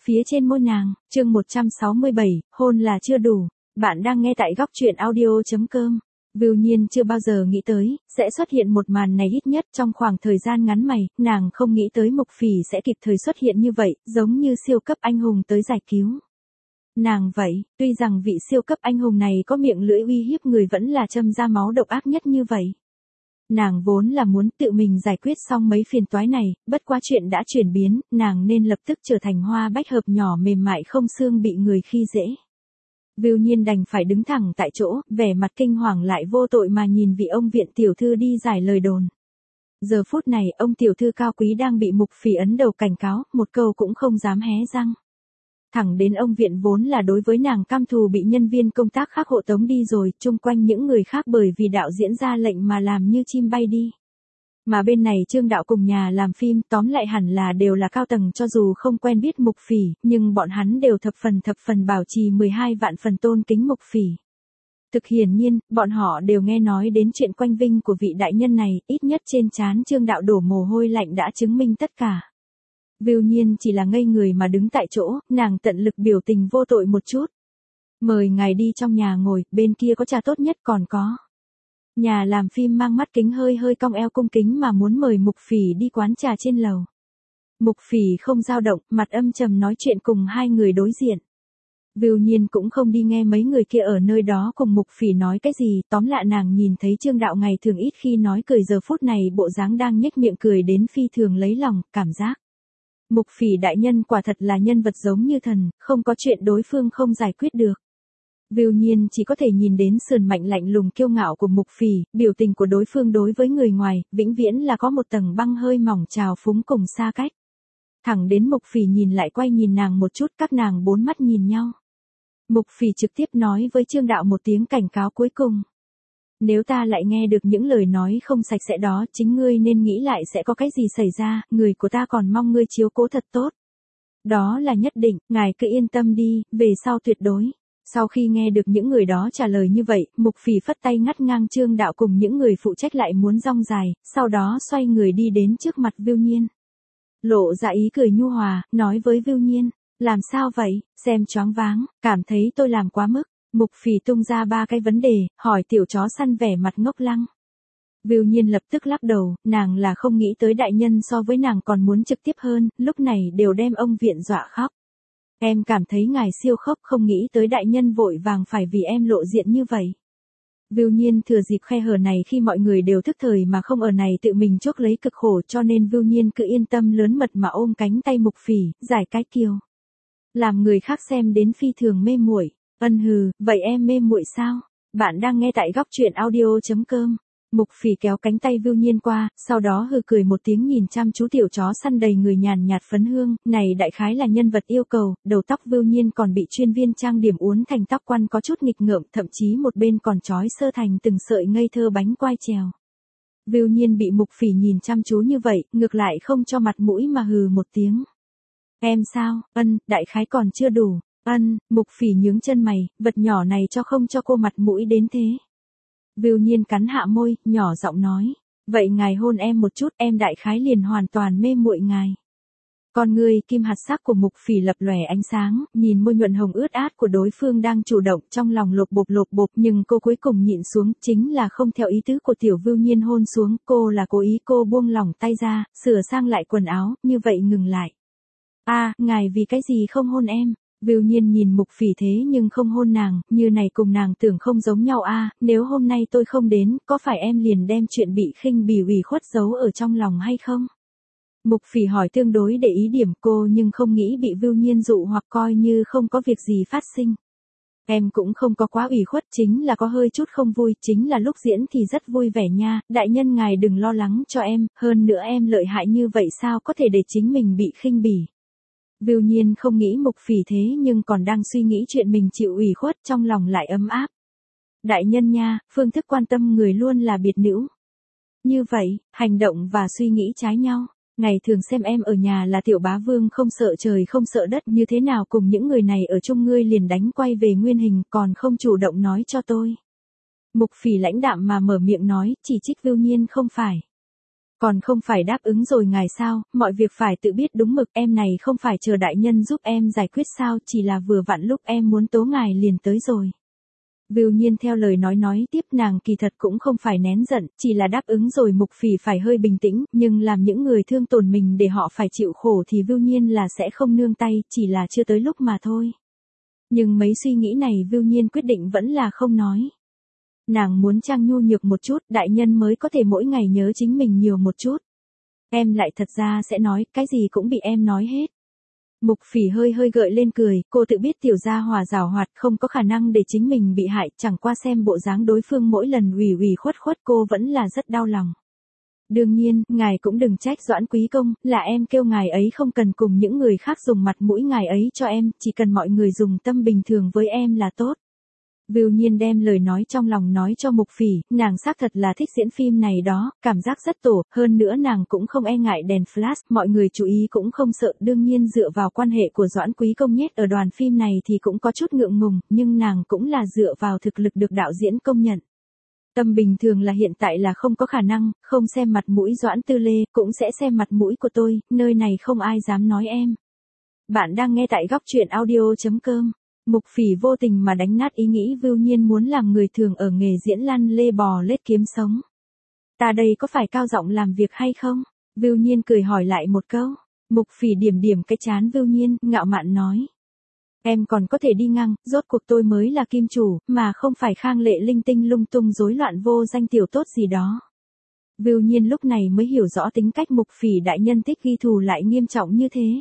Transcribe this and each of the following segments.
phía trên môi nàng. Chương 167, hôn là chưa đủ. Bạn đang nghe tại góc truyện audio.com. Vưu Nhiên chưa bao giờ nghĩ tới, sẽ xuất hiện một màn này, ít nhất trong khoảng thời gian ngắn này, nàng không nghĩ tới Mục Phỉ sẽ kịp thời xuất hiện như vậy, giống như siêu cấp anh hùng tới giải cứu. Nàng vậy, tuy rằng vị siêu cấp anh hùng này có miệng lưỡi uy hiếp người vẫn là châm ra máu độc ác nhất như vậy. Nàng vốn là muốn tự mình giải quyết xong mấy phiền toái này, bất quá chuyện đã chuyển biến, nàng nên lập tức trở thành hoa bách hợp nhỏ mềm mại không xương bị người khi dễ. Vưu Nhiên đành phải đứng thẳng tại chỗ, vẻ mặt kinh hoàng lại vô tội mà nhìn vị ông viện tiểu thư đi giải lời đồn. Giờ phút này, ông tiểu thư cao quý đang bị Mục Phỉ ấn đầu cảnh cáo, một câu cũng không dám hé răng. Thẳng đến ông viện vốn là đối với nàng cam thù bị nhân viên công tác khác hộ tống đi rồi, chung quanh những người khác bởi vì đạo diễn ra lệnh mà làm như chim bay đi. Mà bên này Trương Đạo cùng nhà làm phim tóm lại hẳn là đều là cao tầng, cho dù không quen biết Mục Phỉ, nhưng bọn hắn đều thập phần bảo trì 12 vạn phần tôn kính Mục Phỉ. Thực hiển nhiên, bọn họ đều nghe nói đến chuyện quanh vinh của vị đại nhân này, ít nhất trên trán Trương Đạo đổ mồ hôi lạnh đã chứng minh tất cả. Vưu Nhiên chỉ là ngây người mà đứng tại chỗ, nàng tận lực biểu tình vô tội một chút. Mời ngài đi trong nhà ngồi, bên kia có trà tốt nhất còn có. Nhà làm phim mang mắt kính hơi cong eo cung kính mà muốn mời Mục Phỉ đi quán trà trên lầu. Mục Phỉ không dao động, mặt âm trầm nói chuyện cùng hai người đối diện. Vưu Nhiên cũng không đi nghe mấy người kia ở nơi đó cùng Mục Phỉ nói cái gì, tóm lại nàng nhìn thấy Trương Đạo ngày thường ít khi nói cười, giờ phút này bộ dáng đang nhếch miệng cười đến phi thường lấy lòng, cảm giác. Mục Phỉ đại nhân quả thật là nhân vật giống như thần, không có chuyện đối phương không giải quyết được. Vưu Nhiên chỉ có thể nhìn đến sườn mạnh lạnh lùng kiêu ngạo của Mục Phỉ, biểu tình của đối phương đối với người ngoài, vĩnh viễn là có một tầng băng hơi mỏng trào phúng cùng xa cách. Thẳng đến Mục Phỉ nhìn lại quay nhìn nàng một chút, các nàng bốn mắt nhìn nhau. Mục Phỉ trực tiếp nói với Trương Đạo một tiếng cảnh cáo cuối cùng. Nếu ta lại nghe được những lời nói không sạch sẽ đó, chính ngươi nên nghĩ lại sẽ có cái gì xảy ra, người của ta còn mong ngươi chiếu cố thật tốt. Đó là nhất định, ngài cứ yên tâm đi, về sau tuyệt đối. Sau khi nghe được những người đó trả lời như vậy, Mục Phỉ phất tay ngắt ngang Trương Đạo cùng những người phụ trách lại muốn rong dài, sau đó xoay người đi đến trước mặt Vưu Nhiên. Lộ ra ý cười nhu hòa, nói với Vưu Nhiên, làm sao vậy, xem choáng váng, cảm thấy tôi làm quá mức. Mục Phỉ tung ra ba cái vấn đề, hỏi tiểu chó săn vẻ mặt ngốc lăng. Vưu Nhiên lập tức lắc đầu, nàng là không nghĩ tới đại nhân so với nàng còn muốn trực tiếp hơn, lúc này đều đem ông viện dọa khóc. Em cảm thấy ngài siêu khóc, không nghĩ tới đại nhân vội vàng phải vì em lộ diện như vậy. Vưu Nhiên thừa dịp khe hở này khi mọi người đều thức thời mà không ở này tự mình chuốc lấy cực khổ, cho nên Vưu Nhiên cứ yên tâm lớn mật mà ôm cánh tay Mục Phỉ, giải cái kiều. Làm người khác xem đến phi thường mê muội. Ân hừ, vậy em mê muội sao? Bạn đang nghe tại góc truyện audio.com. Mục Phỉ kéo cánh tay Vưu Nhiên qua, sau đó hừ cười một tiếng nhìn chăm chú tiểu chó săn đầy người nhàn nhạt phấn hương, này đại khái là nhân vật yêu cầu, đầu tóc Vưu Nhiên còn bị chuyên viên trang điểm uốn thành tóc quăn có chút nghịch ngợm, thậm chí một bên còn trói sơ thành từng sợi ngây thơ bánh quai trèo. Vưu Nhiên bị Mục Phỉ nhìn chăm chú như vậy, ngược lại không cho mặt mũi mà hừ một tiếng. Em sao? Đại khái còn chưa đủ. Mục Phỉ nhướng chân mày, vật nhỏ này không cho cô mặt mũi đến thế. Vưu Nhiên cắn hạ môi, nhỏ giọng nói, vậy ngài hôn em một chút, em đại khái liền hoàn toàn mê muội ngài. Con ngươi kim hạt sắc của Mục Phỉ lập lòe ánh sáng, nhìn môi nhuận hồng ướt át của đối phương đang chủ động, trong lòng lột bột, nhưng cô cuối cùng nhịn xuống, chính là không theo ý tứ của tiểu Vưu Nhiên hôn xuống, cô là cố ý, cô buông lỏng tay ra, sửa sang lại quần áo, như vậy ngừng lại. Ngài vì cái gì không hôn em? Vưu Nhiên nhìn Mục Phỉ thế nhưng không hôn nàng, như này cùng nàng tưởng không giống nhau nếu hôm nay tôi không đến, có phải em liền đem chuyện bị khinh bỉ ủy khuất giấu ở trong lòng hay không? Mục Phỉ hỏi tương đối để ý điểm cô nhưng không nghĩ bị Vưu Nhiên dụ hoặc coi như không có việc gì phát sinh. Em cũng không có quá ủy khuất, chính là có hơi chút không vui, chính là lúc diễn thì rất vui vẻ nha, đại nhân ngài đừng lo lắng cho em, hơn nữa em lợi hại như vậy sao có thể để chính mình bị khinh bỉ. Vưu Nhiên không nghĩ Mục Phỉ thế nhưng còn đang suy nghĩ chuyện mình chịu ủy khuất, trong lòng lại ấm áp. Đại nhân nha, phương thức quan tâm người luôn là biệt nữ. Như vậy, hành động và suy nghĩ trái nhau. Ngày thường xem em ở nhà là tiểu bá vương không sợ trời không sợ đất, như thế nào cùng những người này ở chung ngươi liền đánh quay về nguyên hình, còn không chủ động nói cho tôi. Mục Phỉ lãnh đạm mà mở miệng nói, chỉ trích Vưu Nhiên không phải. Còn không phải đáp ứng rồi ngài sao, mọi việc phải tự biết đúng mực, em này không phải chờ đại nhân giúp em giải quyết sao, chỉ là vừa vặn lúc em muốn tố ngài liền tới rồi. Vưu Nhiên theo lời nói tiếp, nàng kỳ thật cũng không phải nén giận, chỉ là đáp ứng rồi Mục Phỉ phải hơi bình tĩnh, nhưng làm những người thương tổn mình để họ phải chịu khổ thì Vưu Nhiên là sẽ không nương tay, chỉ là chưa tới lúc mà thôi. Nhưng mấy suy nghĩ này Vưu Nhiên quyết định vẫn là không nói. Nàng muốn trang nhu nhược một chút, đại nhân mới có thể mỗi ngày nhớ chính mình nhiều một chút. Em lại thật ra sẽ nói, cái gì cũng bị em nói hết. Mục Phỉ hơi gợi lên cười, cô tự biết tiểu gia hòa giảo hoạt không có khả năng để chính mình bị hại, chẳng qua xem bộ dáng đối phương mỗi lần ủy khuất cô vẫn là rất đau lòng. Đương nhiên, ngài cũng đừng trách Doãn Quý Công, là em kêu ngài ấy không cần cùng những người khác dùng mặt mũi ngài ấy cho em, chỉ cần mọi người dùng tâm bình thường với em là tốt. Vưu Nhiên đem lời nói trong lòng nói cho Mục Phỉ, nàng xác thật là thích diễn phim này đó, cảm giác rất tổ, hơn nữa nàng cũng không e ngại đèn flash, mọi người chú ý cũng không sợ, đương nhiên dựa vào quan hệ của Doãn Quý Công nhét ở đoàn phim này thì cũng có chút ngượng ngùng, nhưng nàng cũng là dựa vào thực lực được đạo diễn công nhận. Tâm bình thường là hiện tại là không có khả năng, không xem mặt mũi Doãn Tư Lê, cũng sẽ xem mặt mũi của tôi, nơi này không ai dám nói em. Bạn đang nghe tại góc truyện audio.com. Mục Phỉ vô tình mà đánh nát ý nghĩ Vưu Nhiên muốn làm người thường ở nghề diễn lăn lê bò lết kiếm sống. Ta đây có phải cao giọng làm việc hay không? Vưu Nhiên cười hỏi lại một câu. Mục Phỉ điểm cái chán Vưu Nhiên, ngạo mạn nói. Em còn có thể đi ngang, rốt cuộc tôi mới là kim chủ, mà không phải Khang Lệ linh tinh lung tung rối loạn vô danh tiểu tốt gì đó. Vưu Nhiên lúc này mới hiểu rõ tính cách Mục Phỉ đại nhân thích ghi thù lại nghiêm trọng như thế.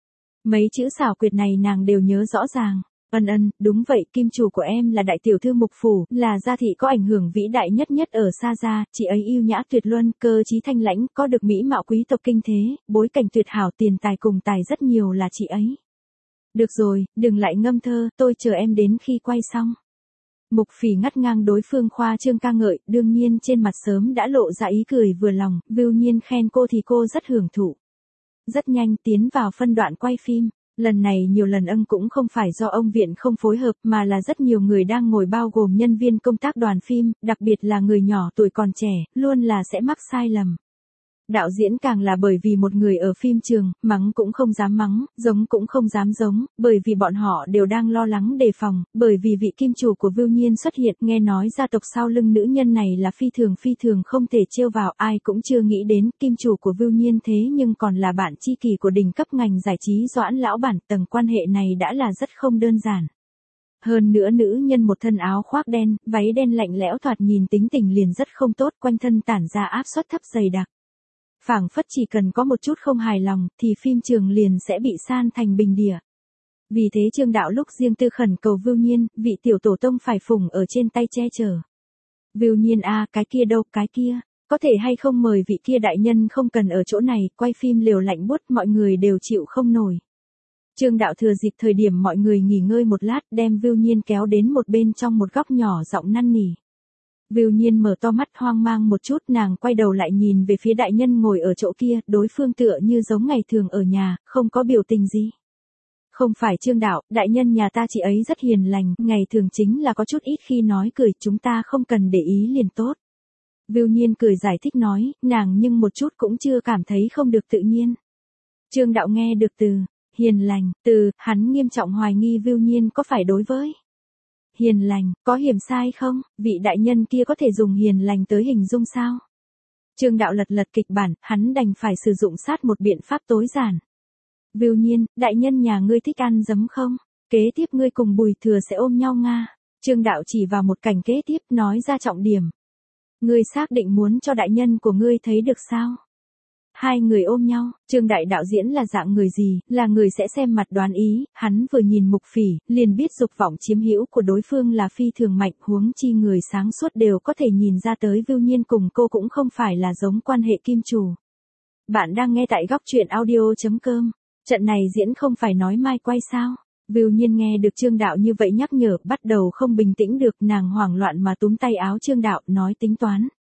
Mấy chữ xảo quyệt này nàng đều nhớ rõ ràng. Đúng vậy, kim chủ của em là đại tiểu thư Mục Phủ, là gia thị có ảnh hưởng vĩ đại nhất ở Sa Gia, chị ấy yêu nhã tuyệt luân, cơ trí thanh lãnh, có được mỹ mạo quý tộc kinh thế, bối cảnh tuyệt hảo, tiền tài cùng tài rất nhiều là chị ấy. Được rồi, đừng lại ngâm thơ, tôi chờ em đến khi quay xong. Mục Phỉ ngắt ngang đối phương khoa trương ca ngợi, đương nhiên trên mặt sớm đã lộ ra ý cười vừa lòng, Vưu Nhiên khen cô thì cô rất hưởng thụ. Rất nhanh tiến vào phân đoạn quay phim. Lần này nhiều lần cũng không phải do ông Viện không phối hợp mà là rất nhiều người đang ngồi bao gồm nhân viên công tác đoàn phim, đặc biệt là người nhỏ tuổi còn trẻ, luôn là sẽ mắc sai lầm. Đạo diễn càng là bởi vì một người ở phim trường, mắng cũng không dám mắng, giống cũng không dám giống, bởi vì bọn họ đều đang lo lắng đề phòng, bởi vì vị kim chủ của Vưu Nhiên xuất hiện, nghe nói gia tộc sau lưng nữ nhân này là phi thường không thể trêu vào, ai cũng chưa nghĩ đến, kim chủ của Vưu Nhiên thế nhưng còn là bạn tri kỷ của đỉnh cấp ngành giải trí Doãn lão bản, tầng quan hệ này đã là rất không đơn giản. Hơn nữa nữ nhân một thân áo khoác đen, váy đen lạnh lẽo thoạt nhìn tính tình liền rất không tốt, quanh thân tản ra áp suất thấp dày đặc. Phảng phất chỉ cần có một chút không hài lòng, thì phim trường liền sẽ bị san thành bình địa. Vì thế Trương Đạo lúc riêng tư khẩn cầu Vưu Nhiên, vị tiểu tổ tông phải phụng ở trên tay che chở. Vưu Nhiên cái kia đâu, cái kia, có thể hay không mời vị kia đại nhân không cần ở chỗ này, quay phim liều lạnh buốt mọi người đều chịu không nổi. Trương Đạo thừa dịp thời điểm mọi người nghỉ ngơi một lát đem Vưu Nhiên kéo đến một bên trong một góc nhỏ giọng năn nỉ. Vưu Nhiên mở to mắt hoang mang một chút, nàng quay đầu lại nhìn về phía đại nhân ngồi ở chỗ kia, đối phương tựa như giống ngày thường ở nhà, không có biểu tình gì. Không phải Trương Đạo, đại nhân nhà ta chị ấy rất hiền lành, ngày thường chính là có chút ít khi nói cười, chúng ta không cần để ý liền tốt. Vưu Nhiên cười giải thích nói, nàng nhưng một chút cũng chưa cảm thấy không được tự nhiên. Trương Đạo nghe được từ hiền lành, hắn nghiêm trọng hoài nghi Vưu Nhiên có phải đối với hiền lành, có hiểm sai không, vị đại nhân kia có thể dùng hiền lành tới hình dung sao? Trương Đạo lật kịch bản, hắn đành phải sử dụng sát một biện pháp tối giản. Vưu Nhiên, đại nhân nhà ngươi thích ăn giấm không? Kế tiếp ngươi cùng Bùi Thừa sẽ ôm nhau nga. Trương Đạo chỉ vào một cảnh kế tiếp nói ra trọng điểm. Ngươi xác định muốn cho đại nhân của ngươi thấy được sao? Hai người ôm nhau, Trương đại đạo diễn là dạng người gì, là người sẽ xem mặt đoán ý, hắn vừa nhìn Mục Phỉ, liền biết dục vọng chiếm hữu của đối phương là phi thường mạnh, huống chi người sáng suốt đều có thể nhìn ra tới Vưu Nhiên cùng cô cũng không phải là giống quan hệ kim chủ. Bạn đang nghe tại góc truyện audio.com, trận này diễn không phải nói mai quay sao? Vưu Nhiên nghe được Trương Đạo như vậy nhắc nhở, bắt đầu không bình tĩnh được, nàng hoảng loạn mà túm tay áo Trương Đạo, nói tính toán.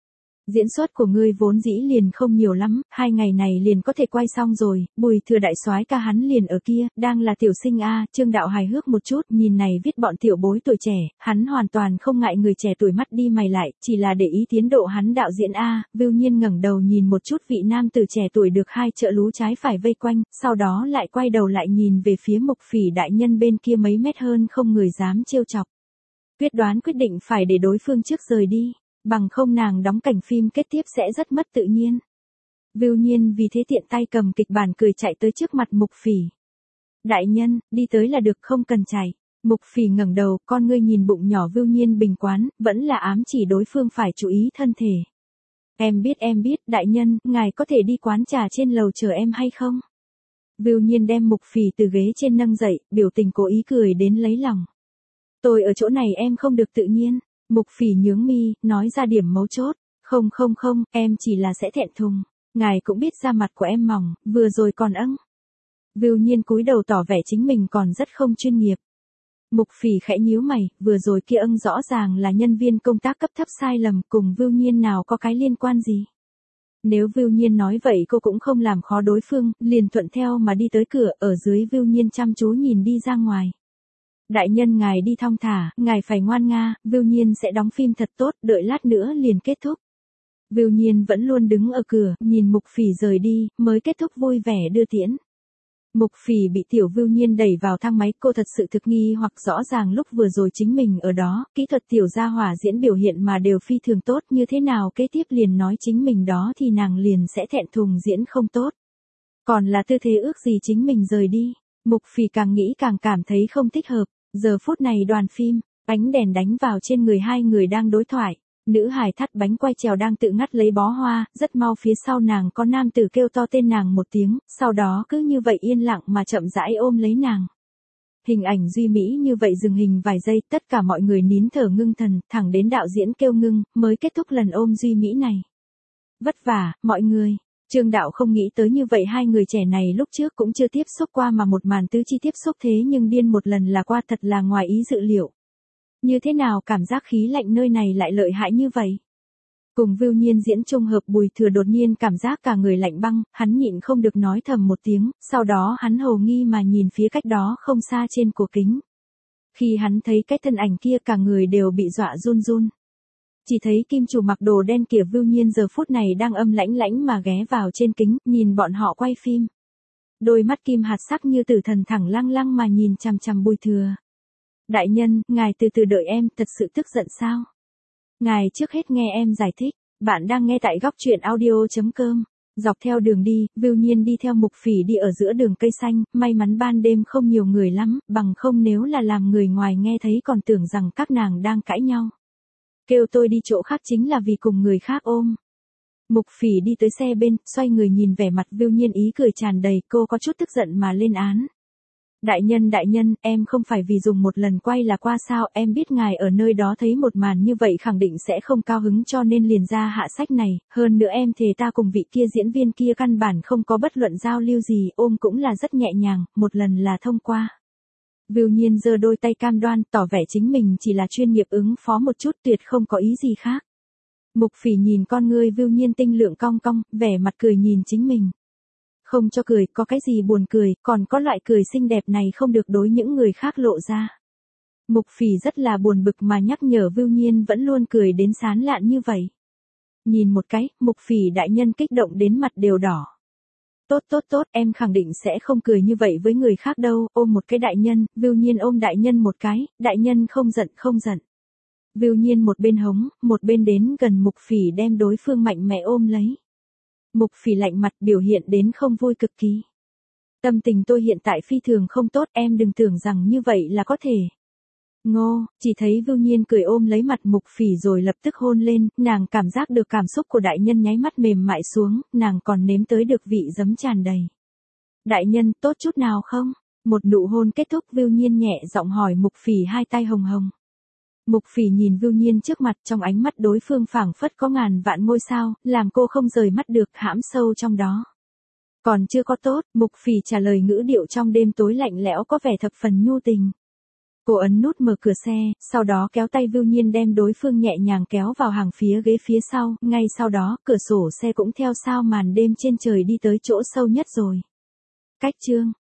Diễn xuất của ngươi vốn dĩ liền không nhiều lắm, 2 ngày này liền có thể quay xong rồi, Bùi Thừa đại soái ca hắn liền ở kia, đang là tiểu sinh a. Trương Đạo hài hước một chút, nhìn này viết bọn tiểu bối tuổi trẻ, hắn hoàn toàn không ngại người trẻ tuổi mắt đi mày lại, chỉ là để ý tiến độ hắn đạo diễn a. Vưu Nhiên ngẩng đầu nhìn một chút vị nam tử trẻ tuổi được hai trợ lú trái phải vây quanh, sau đó lại quay đầu lại nhìn về phía Mục Phỉ đại nhân bên kia mấy mét hơn không người dám trêu chọc. Quyết đoán quyết định phải để đối phương trước rời đi. Bằng không nàng đóng cảnh phim kết tiếp sẽ rất mất tự nhiên. Vưu Nhiên vì thế tiện tay cầm kịch bản cười chạy tới trước mặt Mục Phỉ. Đại nhân, đi tới là được không cần chạy. Mục Phỉ ngẩng đầu, con ngươi nhìn bụng nhỏ Vưu Nhiên bình quán, vẫn là ám chỉ đối phương phải chú ý thân thể. Em biết, đại nhân, ngài có thể đi quán trà trên lầu chờ em hay không? Vưu Nhiên đem Mục Phỉ từ ghế trên nâng dậy, biểu tình cố ý cười đến lấy lòng. Tôi ở chỗ này em không được tự nhiên. Mục Phỉ nhướng mi, nói ra điểm mấu chốt. Không, em chỉ là sẽ thẹn thùng. Ngài cũng biết da mặt của em mỏng, vừa rồi còn âng. Vưu Nhiên cúi đầu tỏ vẻ chính mình còn rất không chuyên nghiệp. Mục Phỉ khẽ nhíu mày, vừa rồi kia âng rõ ràng là nhân viên công tác cấp thấp sai lầm, cùng Vưu Nhiên nào có cái liên quan gì. Nếu Vưu Nhiên nói vậy cô cũng không làm khó đối phương, liền thuận theo mà đi tới cửa, ở dưới Vưu Nhiên chăm chú nhìn đi ra ngoài. Đại nhân ngài đi thong thả, ngài phải ngoan nga, Vưu Nhiên sẽ đóng phim thật tốt, đợi lát nữa liền kết thúc. Vưu Nhiên vẫn luôn đứng ở cửa, nhìn Mục Phỉ rời đi, mới kết thúc vui vẻ đưa tiễn. Mục Phỉ bị tiểu Vưu Nhiên đẩy vào thang máy, cô thật sự thực nghi hoặc rõ ràng lúc vừa rồi chính mình ở đó, kỹ thuật tiểu gia hỏa diễn biểu hiện mà đều phi thường tốt, như thế nào kế tiếp liền nói chính mình đó thì nàng liền sẽ thẹn thùng diễn không tốt. Còn là tư thế ước gì chính mình rời đi. Mục Phỉ càng nghĩ càng cảm thấy không thích hợp. Giờ phút này đoàn phim, ánh đèn đánh vào trên người hai người đang đối thoại. Nữ hài thắt bánh quay trèo đang tự ngắt lấy bó hoa, rất mau phía sau nàng có nam tử kêu to tên nàng một tiếng, sau đó cứ như vậy yên lặng mà chậm rãi ôm lấy nàng. Hình ảnh duy mỹ như vậy dừng hình vài giây, tất cả mọi người nín thở ngưng thần, thẳng đến đạo diễn kêu ngưng, mới kết thúc lần ôm duy mỹ này. Vất vả, mọi người. Trương Đạo không nghĩ tới như vậy hai người trẻ này lúc trước cũng chưa tiếp xúc qua mà một màn tứ chi tiếp xúc thế nhưng điên một lần là qua thật là ngoài ý dự liệu. Như thế nào cảm giác khí lạnh nơi này lại lợi hại như vậy? Cùng Vưu Nhiên diễn chung hợp Bùi Thừa đột nhiên cảm giác cả người lạnh băng, hắn nhịn không được nói thầm một tiếng, sau đó hắn hồ nghi mà nhìn phía cách đó không xa trên cổ kính. Khi hắn thấy cái thân ảnh kia cả người đều bị dọa run run. Chỉ thấy kim chủ mặc đồ đen kia Vưu Nhiên giờ phút này đang âm lãnh lãnh mà ghé vào trên kính, nhìn bọn họ quay phim. Đôi mắt kim hạt sắc như tử thần thẳng lăng lăng mà nhìn chằm chằm Bùi Thừa. Đại nhân, ngài từ từ đợi em, thật sự tức giận sao? Ngài trước hết nghe em giải thích, bạn đang nghe tại góc truyện audio.com. Dọc theo đường đi, Vưu Nhiên đi theo Mục Phỉ đi ở giữa đường cây xanh, may mắn ban đêm không nhiều người lắm, bằng không nếu là làm người ngoài nghe thấy còn tưởng rằng các nàng đang cãi nhau. Kêu tôi đi chỗ khác chính là vì cùng người khác ôm. Mục Phỉ đi tới xe bên, xoay người nhìn vẻ mặt Vưu Nhiên ý cười tràn đầy, cô có chút tức giận mà lên án. Đại nhân, em không phải vì dùng một lần quay là qua sao, em biết ngài ở nơi đó thấy một màn như vậy khẳng định sẽ không cao hứng cho nên liền ra hạ sách này, hơn nữa em thề ta cùng vị kia diễn viên kia căn bản không có bất luận giao lưu gì, ôm cũng là rất nhẹ nhàng, một lần là thông qua. Vưu Nhiên giơ đôi tay cam đoan, tỏ vẻ chính mình chỉ là chuyên nghiệp ứng phó một chút, tuyệt không có ý gì khác. Mục Phỉ nhìn con ngươi Vưu Nhiên tinh lượng cong cong, vẻ mặt cười nhìn chính mình. Không cho cười, có cái gì buồn cười, còn có loại cười xinh đẹp này không được đối những người khác lộ ra. Mục Phỉ rất là buồn bực mà nhắc nhở Vưu Nhiên vẫn luôn cười đến sán lạn như vậy. Nhìn một cái, Mục Phỉ đại nhân kích động đến mặt đều đỏ. Tốt, em khẳng định sẽ không cười như vậy với người khác đâu, ôm một cái đại nhân, Vưu Nhiên ôm đại nhân một cái, đại nhân không giận. Vưu Nhiên một bên hống, một bên đến gần Mục Phỉ đem đối phương mạnh mẽ ôm lấy. Mục Phỉ lạnh mặt biểu hiện đến không vui cực kỳ. Tâm tình tôi hiện tại phi thường không tốt, em đừng tưởng rằng như vậy là có thể. Ngô, chỉ thấy Vưu Nhiên cười ôm lấy mặt Mục Phỉ rồi lập tức hôn lên, nàng cảm giác được cảm xúc của đại nhân nháy mắt mềm mại xuống, nàng còn nếm tới được vị giấm tràn đầy. Đại nhân, tốt chút nào không? Một nụ hôn kết thúc Vưu Nhiên nhẹ giọng hỏi Mục Phỉ hai tay hồng hồng. Mục Phỉ nhìn Vưu Nhiên trước mặt trong ánh mắt đối phương phảng phất có ngàn vạn ngôi sao, làm cô không rời mắt được hãm sâu trong đó. Còn chưa có tốt, Mục Phỉ trả lời ngữ điệu trong đêm tối lạnh lẽo có vẻ thập phần nhu tình. Cô ấn nút mở cửa xe, sau đó kéo tay Vưu Nhiên đem đối phương nhẹ nhàng kéo vào hàng phía ghế phía sau, ngay sau đó, cửa sổ xe cũng theo sao màn đêm trên trời đi tới chỗ sâu nhất rồi. Cách chương